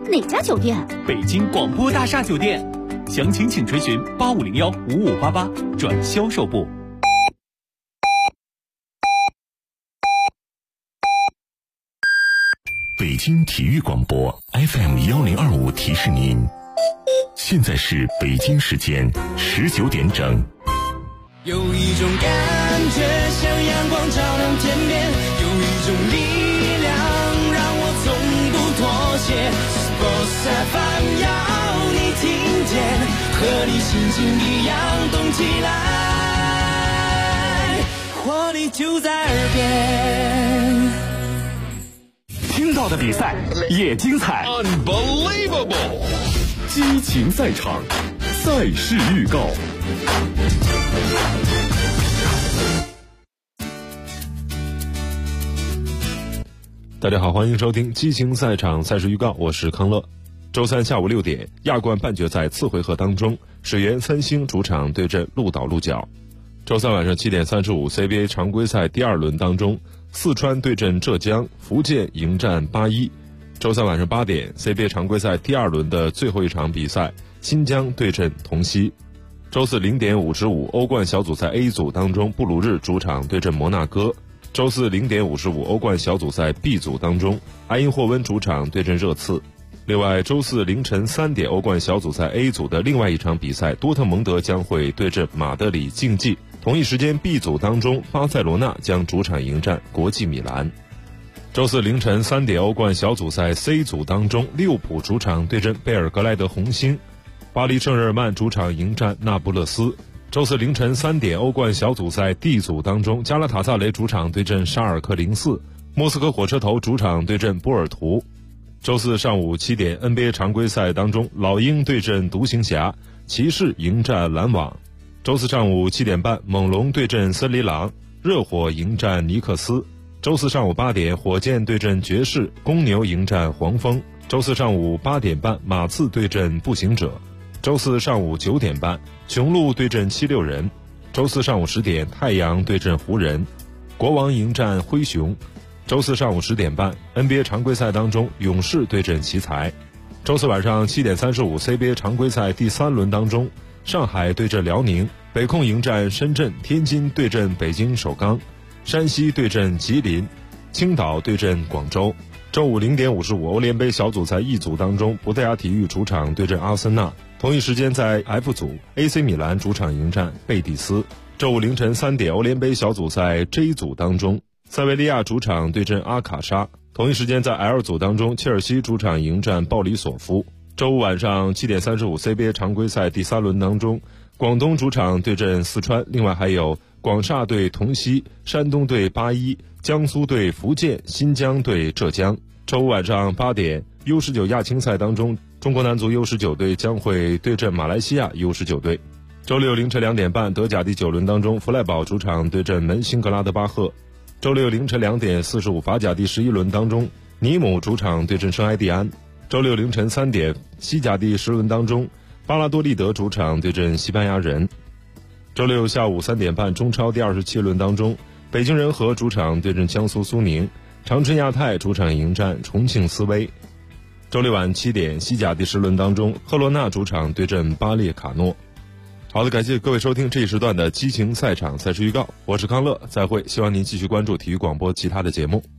哪家酒店？ 北京广播大厦酒店，详情请垂询8501-5588转销售部。 北京体育广播 FM1025提示您，现在是北京时间19点整。 有一种感觉像阳光照亮天边，有一种力量让我从不妥协。Sports FM 要你听见，和你心情一样动起来，活力就在耳边。 听到的比赛也精彩 Unbelievable， 激情赛场，赛事预告。大家好，欢迎收听激情赛场赛事预告，我是康乐。周三下午6点，亚冠半决赛次回合当中，水源三星主场对阵鹿岛鹿角。周三晚上7点35 CBA 常规赛第2轮当中，四川对阵浙江，福建迎战8-1。周三晚上8点 CBA 常规赛第2轮的最后一场比赛，新疆对阵同曦。周四0点55欧冠小组赛 A 组当中，布鲁日主场对阵摩纳哥。周四0点55欧冠小组赛 B 组当中，埃因霍温主场对阵热刺。另外，周四凌晨3点欧冠小组赛 A 组的另外一场比赛，多特蒙德将会对阵马德里竞技。同一时间 B 组当中，巴塞罗那将主场迎战国际米兰。周四凌晨3点欧冠小组赛 C 组当中，利物浦主场对阵贝尔格莱德红星。巴黎圣日耳曼主场迎战那不勒斯。周四凌晨3点欧冠小组赛 D 组当中，加拉塔萨雷主场对阵沙尔克04，莫斯科火车头主场对阵波尔图。周四上午7点 NBA 常规赛当中，老鹰对阵独行侠，骑士迎战篮网。周四上午7点半，猛龙对阵森林狼，热火迎战尼克斯。周四上午8点，火箭对阵爵士，公牛迎战黄蜂。周四上午8点半，马刺对阵步行者。周四上午9点半，雄鹿对阵76人。周四上午10点，太阳对阵湖人，国王迎战灰熊。周四上午10点半 NBA 常规赛当中，勇士对阵奇才。周四晚上7点35 CBA 常规赛第3轮当中，上海对阵辽宁，北控迎战深圳，天津对阵北京首钢，山西对阵吉林，青岛对阵广州。周五0点55欧联杯小组赛 E 组当中，葡萄牙体育主场对阵阿森纳。同一时间在 F 组 AC 米兰主场迎战贝蒂斯。周五凌晨3点欧联杯小组赛 J 组当中，塞维利亚主场对阵阿卡莎。同一时间在 L 组当中，切尔西主场迎战鲍里索夫。周五晚上7点35 CBA 常规赛第3轮当中，广东主场对阵四川，另外还有广厦对同曦，山东对8-1，江苏对福建，新疆对浙江。周五晚上8点 U19 亚青赛当中，中国男足 U19 队将会对阵马来西亚 U19 队。周六凌晨2点半，德甲第9轮当中，弗赖堡主场对阵门兴格拉德巴赫。周六凌晨2点45，法甲第11轮当中，尼姆主场对阵圣埃蒂安。周六凌晨3点，西甲第10轮当中，巴拉多利德主场对阵西班牙人。周六下午3点半，中超第27轮当中，北京人和主场对阵江苏苏宁，长春亚泰主场迎战重庆斯威。周六晚7点，西甲第10轮当中，赫罗纳主场对阵巴列卡诺。好的，感谢各位收听这一时段的激情赛场赛事预告，我是康乐，再会，希望您继续关注体育广播其他的节目。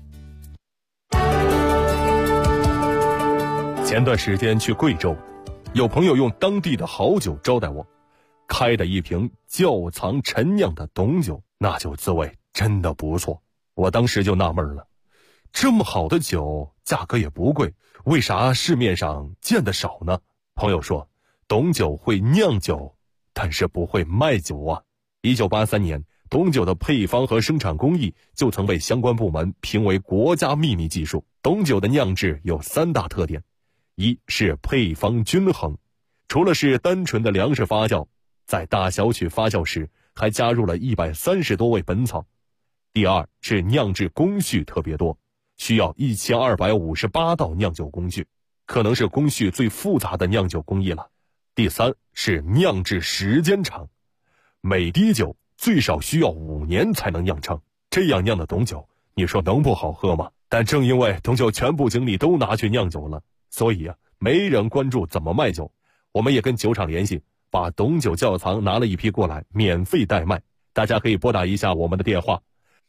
前段时间去贵州，有朋友用当地的好酒招待我，开的一瓶窖藏陈酿的董酒，那酒滋味真的不错。我当时就纳闷了，这么好的酒，价格也不贵，为啥市面上见得少呢？朋友说，董酒会酿酒，但是不会卖酒啊。1983年，董酒的配方和生产工艺就曾被相关部门评为国家秘密技术。董酒的酿制有3大特点，一是配方均衡，除了是单纯的粮食发酵，在大小曲发酵时还加入了130多味本草。第二是酿制工序特别多，需要1258道酿酒工序，可能是工序最复杂的酿酒工艺了。第三是酿制时间长，每滴酒最少需要5年才能酿成，这样酿的董酒，你说能不好喝吗？但正因为董酒全部精力都拿去酿酒了，所以没人关注怎么卖酒。我们也跟酒厂联系，把董酒窖藏拿了一批过来，免费代卖。大家可以拨打一下我们的电话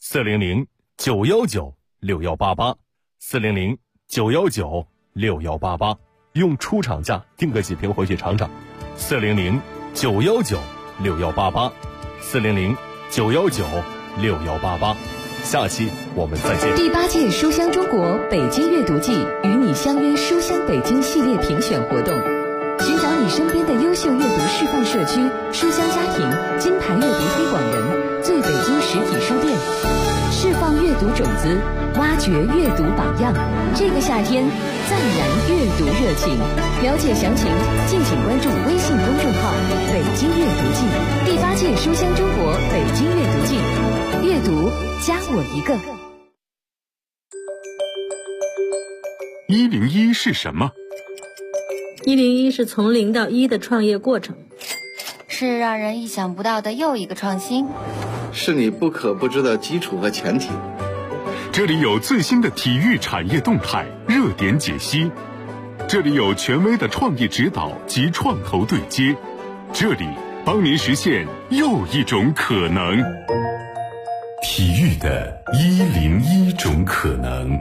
：400-919-6188，400-919-6188，用出厂价订个几瓶回去尝尝。400-919-6188，400-919-6188。下期我们再见。 第8届书香中国北京阅读季与你相约书香北京系列评选活动，寻找你身边的优秀阅读示范社区、书香家庭、金牌阅读推广人、最北京实体书店，释放阅读种子，挖掘阅读榜样。这个夏天再燃阅读热情。了解详情，敬请关注微信公众号“北京阅读季”。第8届书香中国北京阅读季，阅读加我一个。 101是什么 ？101是从0到1的创业过程， 是让人意想不到的又一个创新， 是你不可不知的基础和前提。 这里有最新的体育产业动态、热点解析，这里有权威的创业指导及创投对接，这里帮您实现又一种可能。体育的101种可能。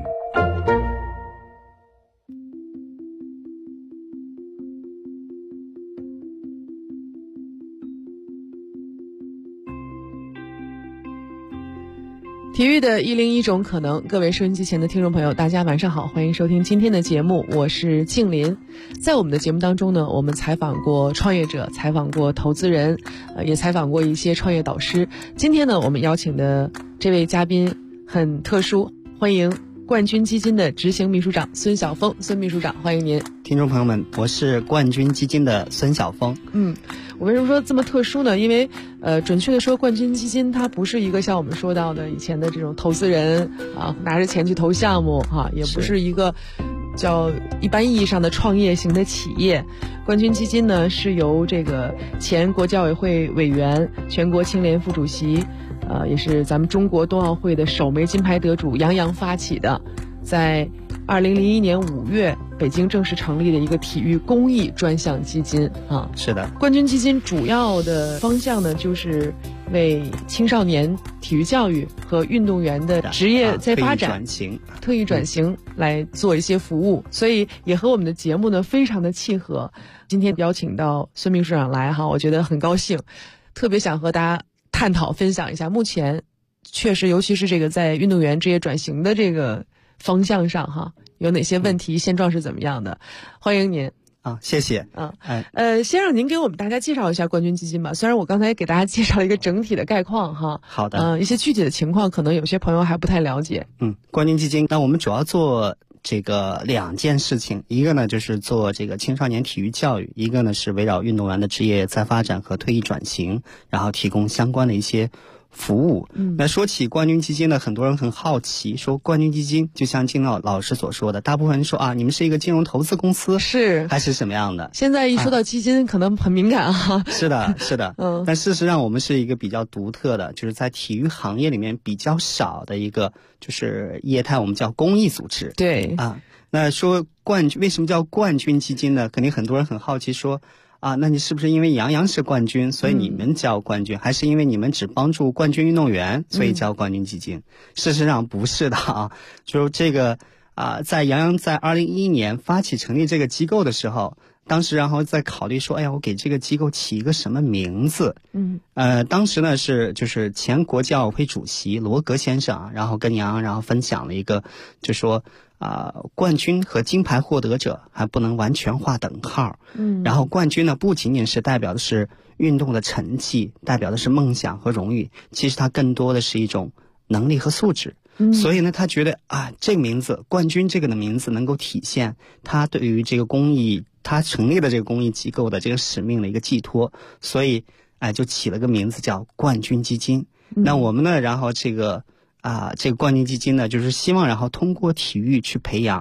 体育的101种可能，各位收音机前的听众朋友，大家晚上好，欢迎收听今天的节目，我是静林。在我们的节目当中呢，我们采访过创业者，采访过投资人，也采访过一些创业导师。今天呢，我们邀请的这位嘉宾很特殊，欢迎冠军基金的执行秘书长孙晓峰。孙秘书长，欢迎您。 听众朋友们，我是冠军基金的孙晓峰。 我为什么说这么特殊呢？因为准确的说，冠军基金它不是一个像我们说到的以前的这种投资人啊，拿着钱去投项目也不是一个叫一般意义上的创业型的企业。冠军基金呢是由这个前国教委会委员、全国青联副主席，也是咱们中国冬奥会的首枚金牌得主杨洋发起的，在2001年5月北京正式成立的一个体育公益专项基金是的， 冠军基金主要的方向呢，就是为青少年体育教育和运动员的职业再发展、特异转型来做一些服务，所以也和我们的节目呢非常的契合。今天邀请到孙秘书长来我觉得很高兴，特别想和大家探讨分享一下，目前确实尤其是这个在运动员职业转型的这个方向上有哪些问题，现状是怎么样的？欢迎您。 谢谢。 先让您给我们大家介绍一下冠军基金吧。虽然我刚才也给大家介绍了一个整体的概况好的。 一些具体的情况可能有些朋友还不太了解。 冠军基金，那我们主要做这个2件事情，一个呢就是做这个青少年体育教育，一个呢是围绕运动员的职业再发展和退役转型，然后提供相关的一些服务。那说起冠军基金呢，很多人很好奇，说冠军基金就像金老师所说的，大部分人说你们是一个金融投资公司， 是还是什么样的？ 现在一说到基金可能很敏感是的是的但事实上我们是一个比较独特的，就是在体育行业里面比较少的一个就是业态，我们叫公益组织。 对那说为什么叫冠军基金呢？肯定很多人很好奇说那你是不是因为杨洋是冠军，所以你们叫冠军，还是因为你们只帮助冠军运动员，所以叫冠军基金？事实上不是的就这个在杨洋在2011年发起成立这个机构的时候，当时然后在考虑说，我给这个机构起一个什么名字？当时呢就是前国教委会主席罗格先生然后跟杨洋然后分享了一个，就说冠军和金牌获得者还不能完全划等号。然后冠军呢不仅仅是代表的是运动的成绩，代表的是梦想和荣誉，其实它更多的是一种能力和素质。所以呢他觉得这个名字冠军这个的名字能够体现他对于这个公益，他成立的这个公益机构的这个使命的一个寄托，所以就起了个名字叫冠军基金。那我们呢然后这个冠军基金呢就是希望然后通过体育去培养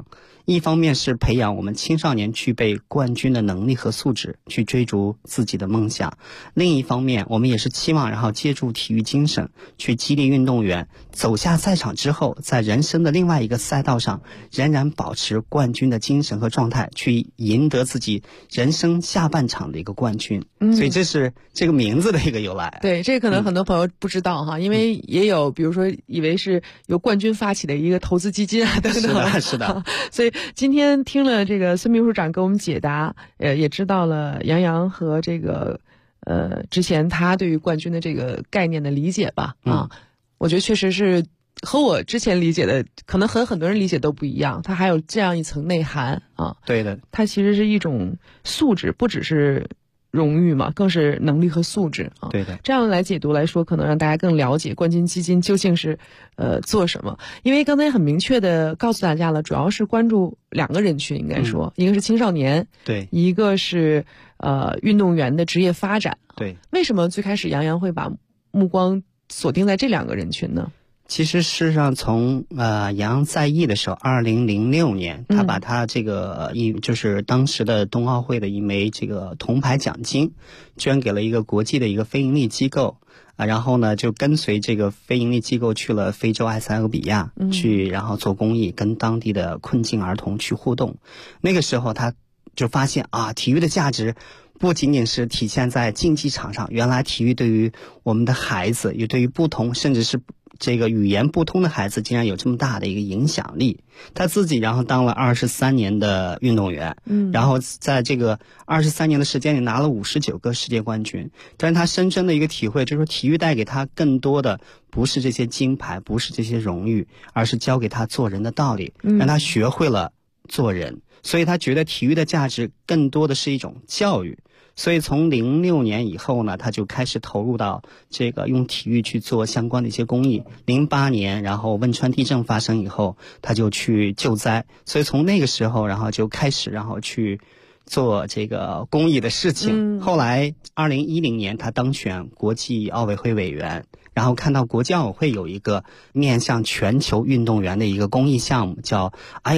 一方面是培养我们青少年具备冠军的能力和素质，去追逐自己的梦想；另一方面，我们也是期望然后借助体育精神去激励运动员走下赛场之后，在人生的另外一个赛道上仍然保持冠军的精神和状态，去赢得自己人生下半场的一个冠军。所以这是这个名字的一个由来。 对，这可能很多朋友不知道哈，因为也有比如说以为是由冠军发起的一个投资基金啊等等。 是的。 所以今天听了这个孙秘书长给我们解答，也知道了杨洋和这个之前他对于冠军的这个概念的理解吧。我觉得确实是和我之前理解的可能和很多人理解都不一样，它还有这样一层内涵啊。 对的， 它其实是一种素质，不只是荣誉嘛，更是能力和素质啊。 对的， 这样来解读来说，可能让大家更了解冠军基金究竟是做什么。因为刚才很明确的告诉大家了，主要是关注两个人群，应该说，一个是青少年， 对， 一个是运动员的职业发展。 对， 为什么最开始杨洋会把目光锁定在这两个人群呢？ 其实事实上从杨洋在役的时候，2006年，他把他这个就是当时的冬奥会的一枚这个铜牌奖金，捐给了一个国际的一个非营利机构啊，然后呢就跟随这个非营利机构去了非洲埃塞俄比亚去，然后做公益，跟当地的困境儿童去互动。那个时候他就发现啊，体育的价值不仅仅是体现在竞技场上，原来体育对于我们的孩子，也对于不同甚至是这个语言不通的孩子竟然有这么大的一个影响力。他自己然后当了23年的运动员，然后在这个23年的时间里拿了59个世界冠军。但是他深深的一个体会就是说，体育带给他更多的不是这些金牌，不是这些荣誉，而是教给他做人的道理，让他学会了做人。所以他觉得体育的价值更多的是一种教育。所以从06年以后呢，他就开始投入到这个用体育去做相关的一些公益。08年，然后汶川地震发生以后，他就去救灾。所以从那个时候，然后就开始，然后去做这个公益的事情。后来2010年，他当选国际奥委会委员。然后看到国际奥委会有一个面向全球运动员的一个公益项目，叫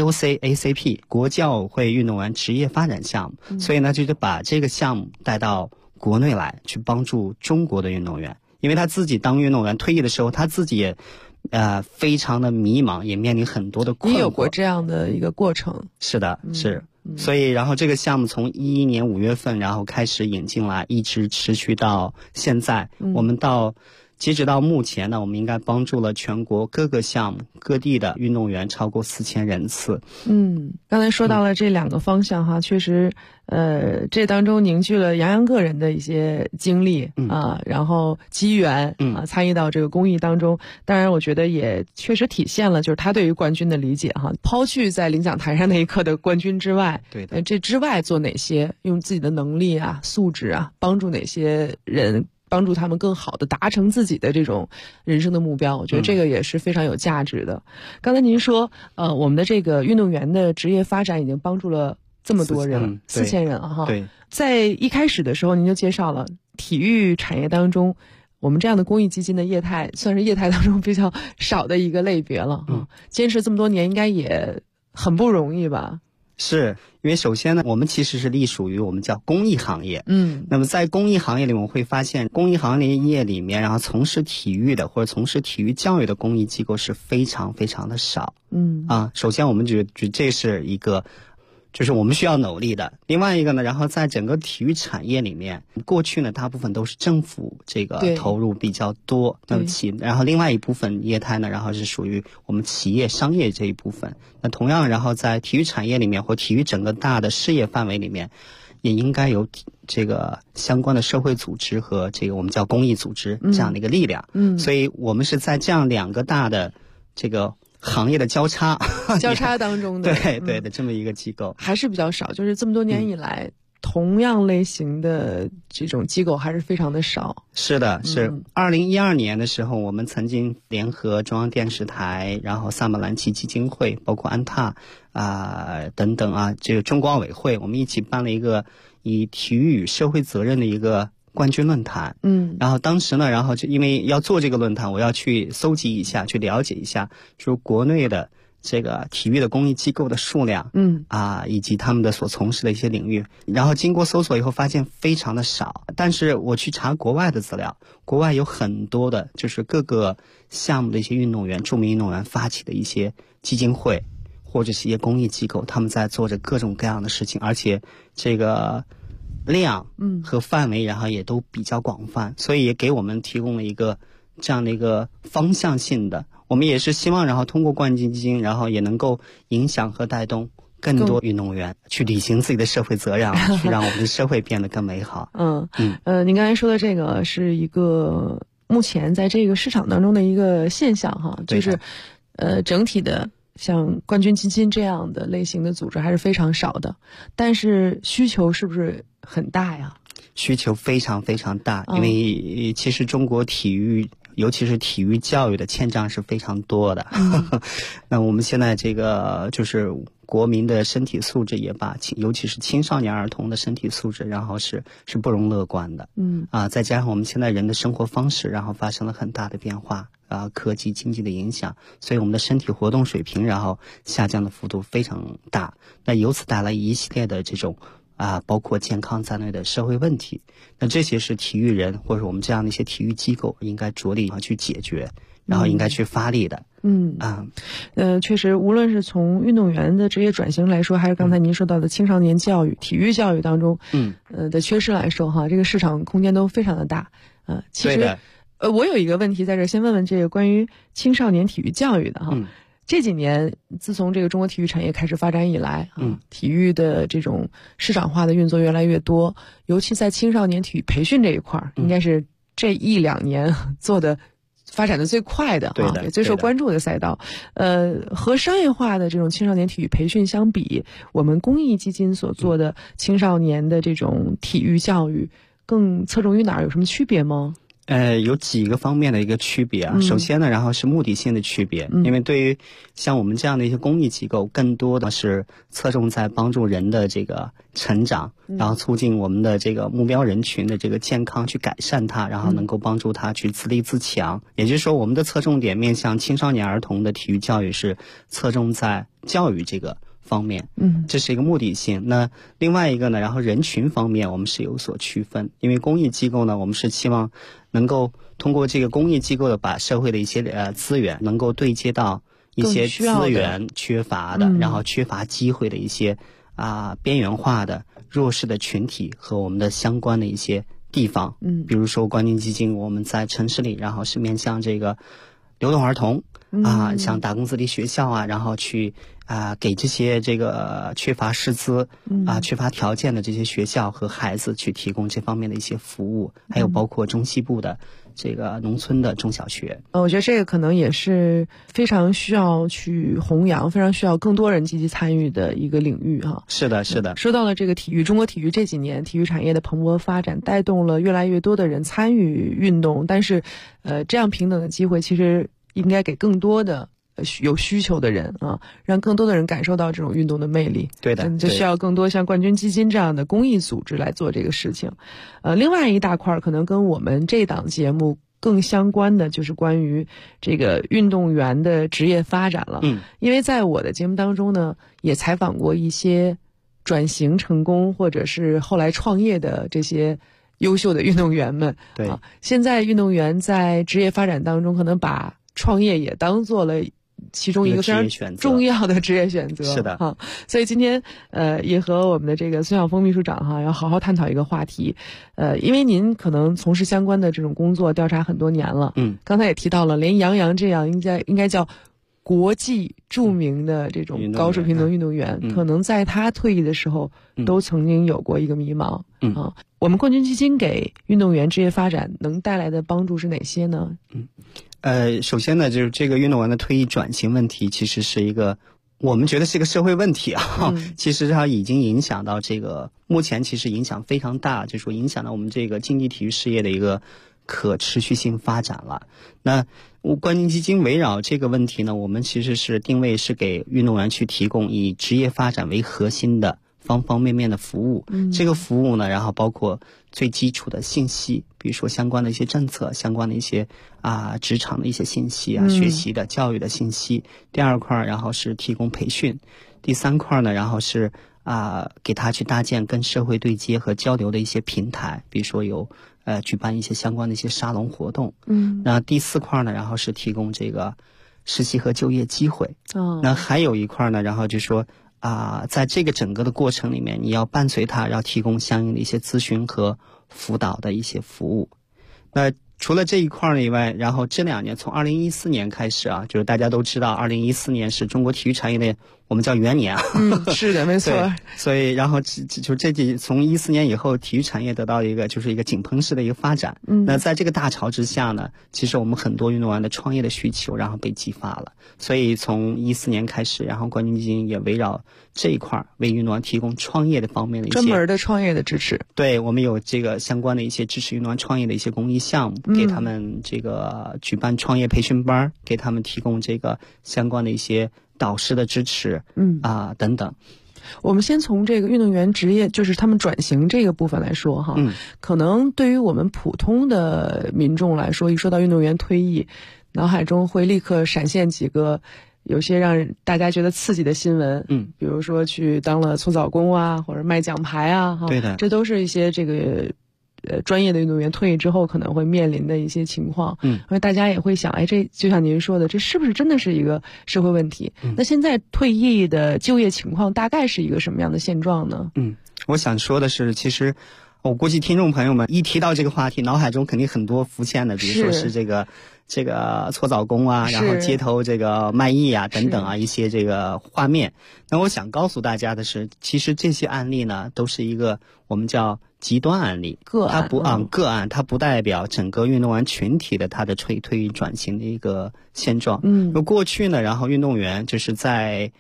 IOC-ACP 国际奥委会运动员职业发展项目，所以呢就把这个项目带到国内来，去帮助中国的运动员。因为他自己当运动员退役的时候，他自己也非常的迷茫，也面临很多的困惑。 你有过这样的一个过程？ 是的，是。所以然后这个项目从2011年5月份然后开始引进来，一直持续到现在。我们截止到目前呢，我们应该帮助了全国各个项目各地的运动员超过4000人次。 刚才说到了这两个方向哈，确实这当中凝聚了杨洋个人的一些经历然后机缘参与到这个公益当中。当然我觉得也确实体现了就是他对于冠军的理解哈，抛去在领奖台上那一刻的冠军之外， 对的， 这之外做哪些，用自己的能力啊素质啊帮助哪些人，帮助他们更好的达成自己的这种人生的目标，我觉得这个也是非常有价值的。刚才您说我们的这个运动员的职业发展已经帮助了这么多人，4000人哈。 对， 在一开始的时候您就介绍了体育产业当中，我们这样的公益基金的业态算是业态当中比较少的一个类别了坚持这么多年应该也很不容易吧？ 是，因为首先呢，我们其实是隶属于我们叫公益行业。那么在公益行业里，我们会发现公益行业里面，然后从事体育的或者从事体育教育的公益机构是非常非常的少。首先我们觉得这是一个就是我们需要努力的。另外一个呢，然后在整个体育产业里面，过去呢大部分都是政府这个投入比较多，然后另外一部分业态呢，然后是属于我们企业商业这一部分。那同样，然后在体育产业里面或体育整个大的事业范围里面，也应该有这个相关的社会组织和这个我们叫公益组织这样的一个力量。所以我们是在这样两个大的这个行业的交叉当中的对的这么一个机构还是比较少，就是这么多年以来同样类型的这种机构还是非常的少。 是的，是2012年的时候，我们曾经联合中央电视台，然后萨马兰奇基金会，包括安踏等等这个中国奥委会，我们一起办了一个以体育与社会责任的一个冠军论坛。然后当时呢，然后就因为要做这个论坛，我要去搜集一下，去了解一下，就是国内的这个体育的公益机构的数量，以及他们的所从事的一些领域，然后经过搜索以后发现非常的少。但是我去查国外的资料，国外有很多的就是各个项目的一些运动员，著名运动员发起的一些基金会或者是一些公益机构，他们在做着各种各样的事情，而且这个量和范围然后也都比较广泛，所以也给我们提供了一个这样的一个方向性的。我们也是希望然后通过冠军基金，然后也能够影响和带动更多运动员去履行自己的社会责任，去让我们的社会变得更美好。 您刚才说的这个是一个目前在这个市场当中的一个现象哈，就是整体的像冠军基金这样的类型的组织还是非常少的，但是需求是不是很大呀？ 需求非常非常大，因为其实中国体育尤其是体育教育的欠账是非常多的。那我们现在这个就是国民的身体素质也罢，尤其是青少年儿童的身体素质，然后是不容乐观的。再加上我们现在人的生活方式，然后发生了很大的变化，科技经济的影响，所以我们的身体活动水平然后下降的幅度非常大。那由此带来一系列的这种包括健康在内的社会问题，那这些是体育人或者我们这样的一些体育机构应该着力去解决，然后应该去发力的。 确实，无论是从运动员的职业转型来说，还是刚才您说到的青少年教育、体育教育当中，的缺失来说，哈，这个市场空间都非常的大。其实，我有一个问题在这儿，先问问这个关于青少年体育教育的哈。这几年，自从这个中国体育产业开始发展以来，体育的这种市场化的运作越来越多，尤其在青少年体育培训这一块，应该是这1-2年做的发展的最快的，也最受关注的赛道。和商业化的这种青少年体育培训相比，我们公益基金所做的青少年的这种体育教育更侧重于哪儿？有什么区别吗？ 有几个方面的一个区别啊。首先呢，然后是目的性的区别，因为对于像我们这样的一些公益机构，更多的是侧重在帮助人的这个成长，然后促进我们的这个目标人群的这个健康，去改善它，然后能够帮助他去自立自强。也就是说，我们的侧重点面向青少年儿童的体育教育是侧重在教育这个方面，这是一个目的性。那另外一个呢，然后人群方面我们是有所区分，因为公益机构呢，我们是希望能够通过这个公益机构的把社会的一些资源能够对接到一些资源缺乏的，然后缺乏机会的一些边缘化的弱势的群体和我们的相关的一些地方。比如说冠军基金，我们在城市里，然后是面向这个流动儿童像打工子弟学校然后去给这些这个缺乏师资缺乏条件的这些学校和孩子去提供这方面的一些服务，还有包括中西部的这个农村的中小学。 我觉得这个可能也是非常需要去弘扬，非常需要更多人积极参与的一个领域哈。 是的，是的。 说到了这个体育，中国体育这几年体育产业的蓬勃发展，带动了越来越多的人参与运动，但是这样平等的机会其实应该给更多的有需求的人让更多的人感受到这种运动的魅力。 对的， 就需要更多像冠军基金这样的公益组织来做这个事情。另外一大块可能跟我们这档节目更相关的就是关于这个运动员的职业发展了。因为在我的节目当中呢，也采访过一些转型成功或者是后来创业的这些优秀的运动员们。 对， 现在运动员在职业发展当中可能把创业也当做了其中一个非常重要的职业选择。 是的所以今天也和我们的这个孙晓峰秘书长要好好探讨一个话题。因为您可能从事相关的这种工作调查很多年了，刚才也提到了，连杨洋这样应该叫国际著名的这种高水平的运动员，可能在他退役的时候都曾经有过一个迷茫。我们冠军基金给运动员职业发展能带来的帮助是哪些呢？ 首先呢，就是这个运动员的退役转型问题，其实是一个我们觉得是一个社会问题其实它已经影响到这个，目前其实影响非常大，就是说影响到我们这个竞技体育事业的一个可持续性发展了。那冠军基金围绕这个问题呢，我们其实是定位是给运动员去提供以职业发展为核心的方方面面的服务。这个服务呢，然后包括最基础的信息，比如说相关的一些政策，相关的一些职场的一些信息学习的教育的信息。第二块，然后是提供培训。第三块呢，然后是给他去搭建跟社会对接和交流的一些平台，比如说有举办一些相关的一些沙龙活动。那第四块呢，然后是提供这个实习和就业机会。那还有一块呢，然后就说在这个整个的过程里面，你要伴随他，要提供相应的一些咨询和辅导的一些服务。那除了这一块以外，然后这2年从2014年开始就是大家都知道2014年是中国体育产业的我们叫元年是的，没错。 所以然后就从14年以后，体育产业得到一个井喷式的一个发展。那在这个大潮之下呢，其实我们很多运动员的创业的需求然后被激发了。所以从14年开始，然后冠军基金也围绕这一块为运动员提供创业的方面的一些专门的创业的支持。 对，我们有这个相关的一些支持运动员创业的一些公益项目，给他们这个举办创业培训班，给他们提供这个相关的一些导师的支持等等。 我们先从这个运动员职业，就是他们转型这个部分来说哈。可能对于我们普通的民众来说，一说到运动员退役，脑海中会立刻闪现几个有些让大家觉得刺激的新闻。比如说去当了搓澡工或者卖奖牌对的， 这都是一些这个专业的运动员退役之后可能会面临的一些情况。因为大家也会想，这就像您说的，这是不是真的是一个社会问题？那现在退役的就业情况大概是一个什么样的现状呢？ 我想说的是，其实我估计听众朋友们一提到这个话题，脑海中肯定很多浮现的，比如说是这个搓澡工然后街头这个卖艺等等一些这个画面。那我想告诉大家的是，其实这些案例呢，都是一个我们叫极端案例，个案，它不代表整个运动员群体的他的退役转型的一个现状。过去呢，然后运动员就是在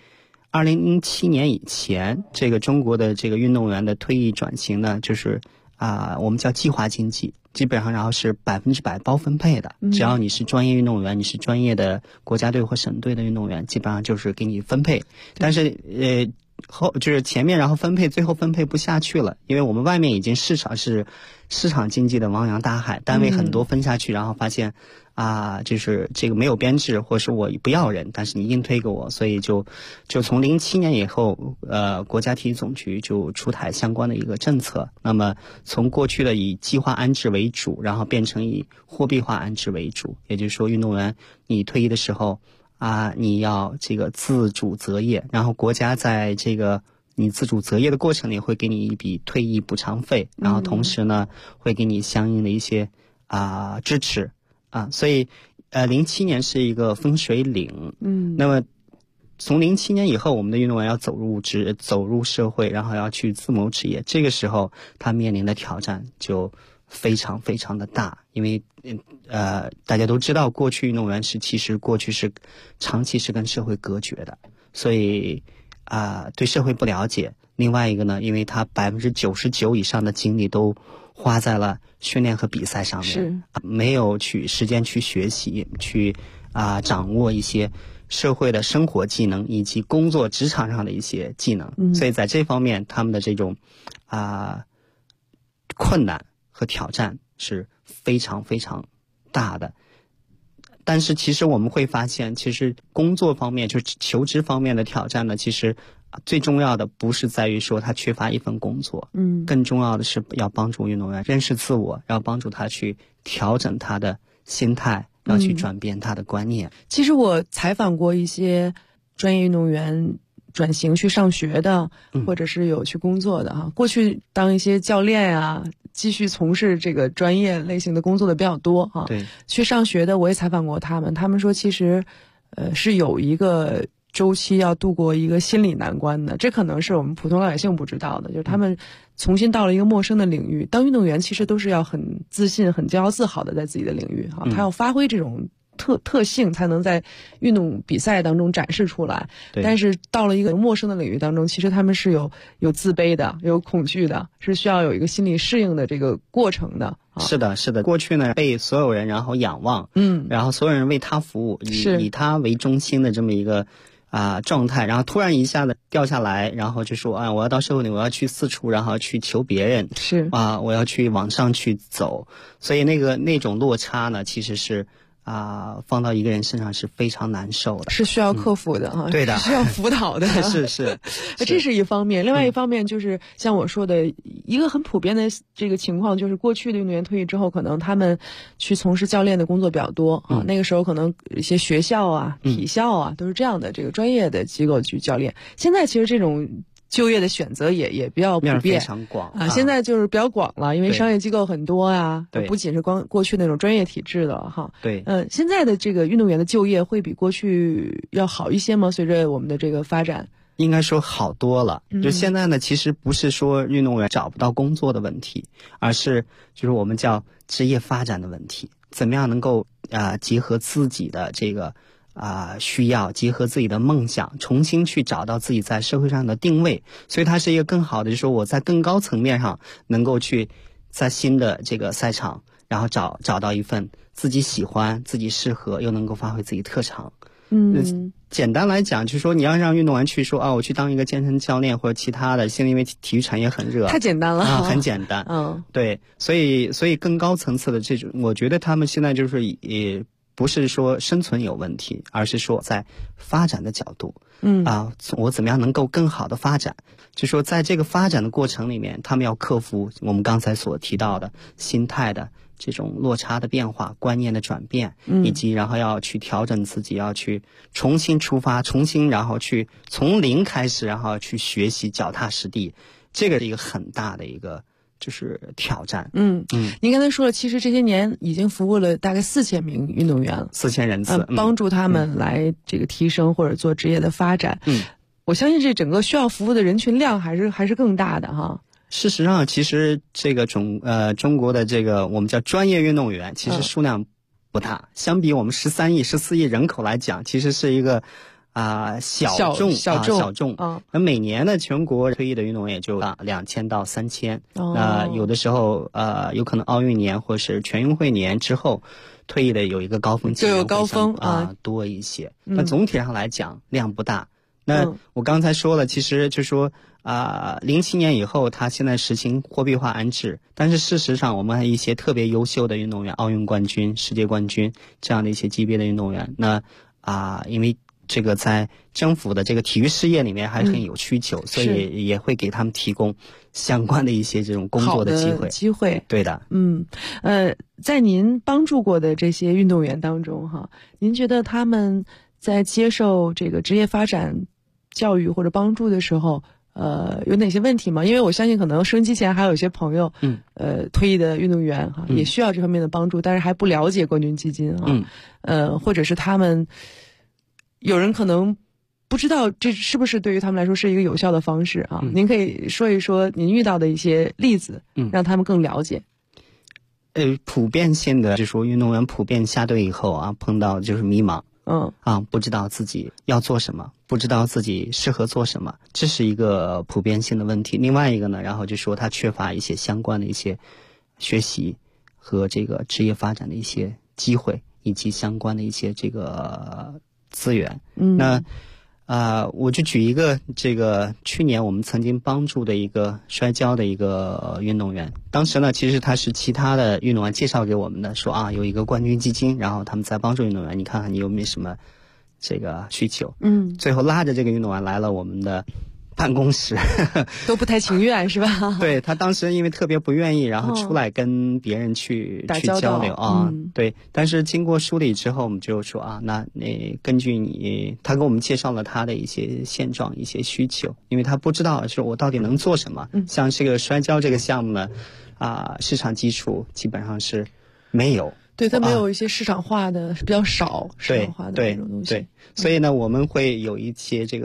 2007年以前，这个中国的这个运动员的退役转型呢，就是我们叫计划经济，基本上然后是100%包分配的。只要你是专业运动员，你是专业的国家队或省队的运动员，基本上就是给你分配。但是就是前面然后分配，最后分配不下去了，因为我们外面已经是市场经济的汪洋大海，单位很多分下去，然后发现就是这个没有编制，或是我不要人，但是你硬推给我，所以就从07年以后，国家体育总局就出台相关的一个政策。那么从过去的以计划安置为主，然后变成以货币化安置为主，也就是说运动员你退役的时候你要这个自主择业，然后国家在这个你自主择业的过程里会给你一笔退役补偿费，然后同时呢会给你相应的一些支持所以07年是一个分水岭。那么从07年以后，我们的运动员要走入社会，然后要去自谋职业，这个时候他面临的挑战就非常非常的大。因为大家都知道，过去运动员其实过去是长期是跟社会隔绝的，所以对社会不了解。另外一个呢，因为他99%以上的精力都花在了训练和比赛上面，没有时间去学习，去掌握一些社会的生活技能以及工作职场上的一些技能。所以在这方面，他们的这种困难和挑战是非常非常大的。但是其实我们会发现，其实工作方面就是求职方面的挑战呢，其实最重要的不是在于说他缺乏一份工作，更重要的是要帮助运动员认识自我，要帮助他去调整他的心态，要去转变他的观念。 其实我采访过一些专业运动员转型去上学的，或者是有去工作的过去当一些教练继续从事这个专业类型的工作的比较多对， 去上学的我也采访过他们说其实是有一个周期要度过一个心理难关的，这可能是我们普通老百姓不知道的，就是他们重新到了一个陌生的领域。当运动员其实都是要很自信、很骄傲自豪的在自己的领域他要发挥这种特性才能在运动比赛当中展示出来。但是到了一个陌生的领域当中，其实他们是有自卑的，有恐惧的，是需要有一个心理适应的这个过程的。 是的，是的。过去呢，被所有人然后仰望，然后所有人为他服务，以他为中心的这么一个状态，然后突然一下子掉下来，然后就说啊，我要到社会里，我要去四处，然后去求别人， 是我要去往上去走，所以那种落差呢，其实是放到一个人身上是非常难受的， 是需要克服的哈， 对的， 是需要辅导的， 是， 这是一方面。另外一方面就是像我说的，一个很普遍的这个情况，就是过去的运动员退役之后，可能他们去从事教练的工作比较多那个时候可能一些学校体校都是这样的这个专业的机构去教练。现在其实这种就业的选择也比较普遍， 非常广现在就是比较广了，因为商业机构很多对， 不仅是光过去那种专业体制的哈。 对， 现在的这个运动员的就业会比过去要好一些吗？随着我们的这个发展， 应该说好多了。就现在呢，其实不是说运动员找不到工作的问题，而是就是我们叫职业发展的问题，怎么样能够结合自己的这个需要，结合自己的梦想，重新去找到自己在社会上的定位。所以它是一个更好的，就是说我在更高层面上能够去在新的这个赛场，然后找到一份自己喜欢、自己适合又能够发挥自己特长。简单来讲，就是说你要让运动员去说我去当一个健身教练或者其他的，现在因为体育产业很热， 太简单了很简单。对，所以更高层次的这种，我觉得他们现在就是也不是说生存有问题，而是说在发展的角度，我怎么样能够更好的发展？就说在这个发展的过程里面，他们要克服我们刚才所提到的心态的这种落差的变化、观念的转变，以及然后要去调整自己，要去重新出发，然后去从零开始，然后去学习，脚踏实地，这个是一个很大的一个就是挑战。 您刚才说了，其实这些年已经服务了大概4000名运动员了 ，4000人次， 帮助他们来这个提升或者做职业的发展。我相信这整个需要服务的人群量还是更大的哈。 事实上，其实这个中国的这个我们叫专业运动员，其实数量不大，相比我们13亿、14亿人口来讲，其实是一个小众。那每年呢，全国退役的运动员也就2000到3000。有的时候有可能奥运年或是全运会年之后退役的有一个高峰期， 就有高峰多一些。那总体上来讲量不大。那我刚才说了，其实就说07年以后，他现在实行货币化安置，但是事实上我们还有一些特别优秀的运动员，奥运冠军、世界冠军这样的一些级别的运动员，那因为这个在政府的这个体育事业里面还很有需求，所以也会给他们提供相关的一些这种工作的机会。对的。 在您帮助过的这些运动员当中哈，您觉得他们在接受这个职业发展教育或者帮助的时候，有哪些问题吗？因为我相信可能收音机前还有一些朋友，退役的运动员哈，也需要这方面的帮助，但是还不了解冠军基金或者是他们有人可能不知道这是不是对于他们来说是一个有效的方式您可以说一说您遇到的一些例子，让他们更了解。 普遍性的就是说运动员普遍下队以后碰到就是迷茫。不知道自己要做什么，不知道自己适合做什么，这是一个普遍性的问题。另外一个呢，然后就说他缺乏一些相关的一些学习和这个职业发展的一些机会，以及相关的一些这个资源。那我就举一个这个去年我们曾经帮助的一个摔跤的一个运动员。当时呢，其实他是其他的运动员介绍给我们的，说有一个冠军基金，然后他们在帮助运动员，你看看你有没有什么这个需求。最后拉着这个运动员来了我们的办公室， 都不太情愿是吧？ 对，他当时因为特别不愿意，然后出来跟别人去交流对。但是经过梳理之后，我们就说那根据他给我们介绍了他的一些现状、一些需求，因为他不知道是我到底能做什么。像这个摔跤这个项目呢，市场基础基本上是没有。 对，它没有一些市场化的，比较少市场化的这种东西。 对，所以呢，我们会有一些这个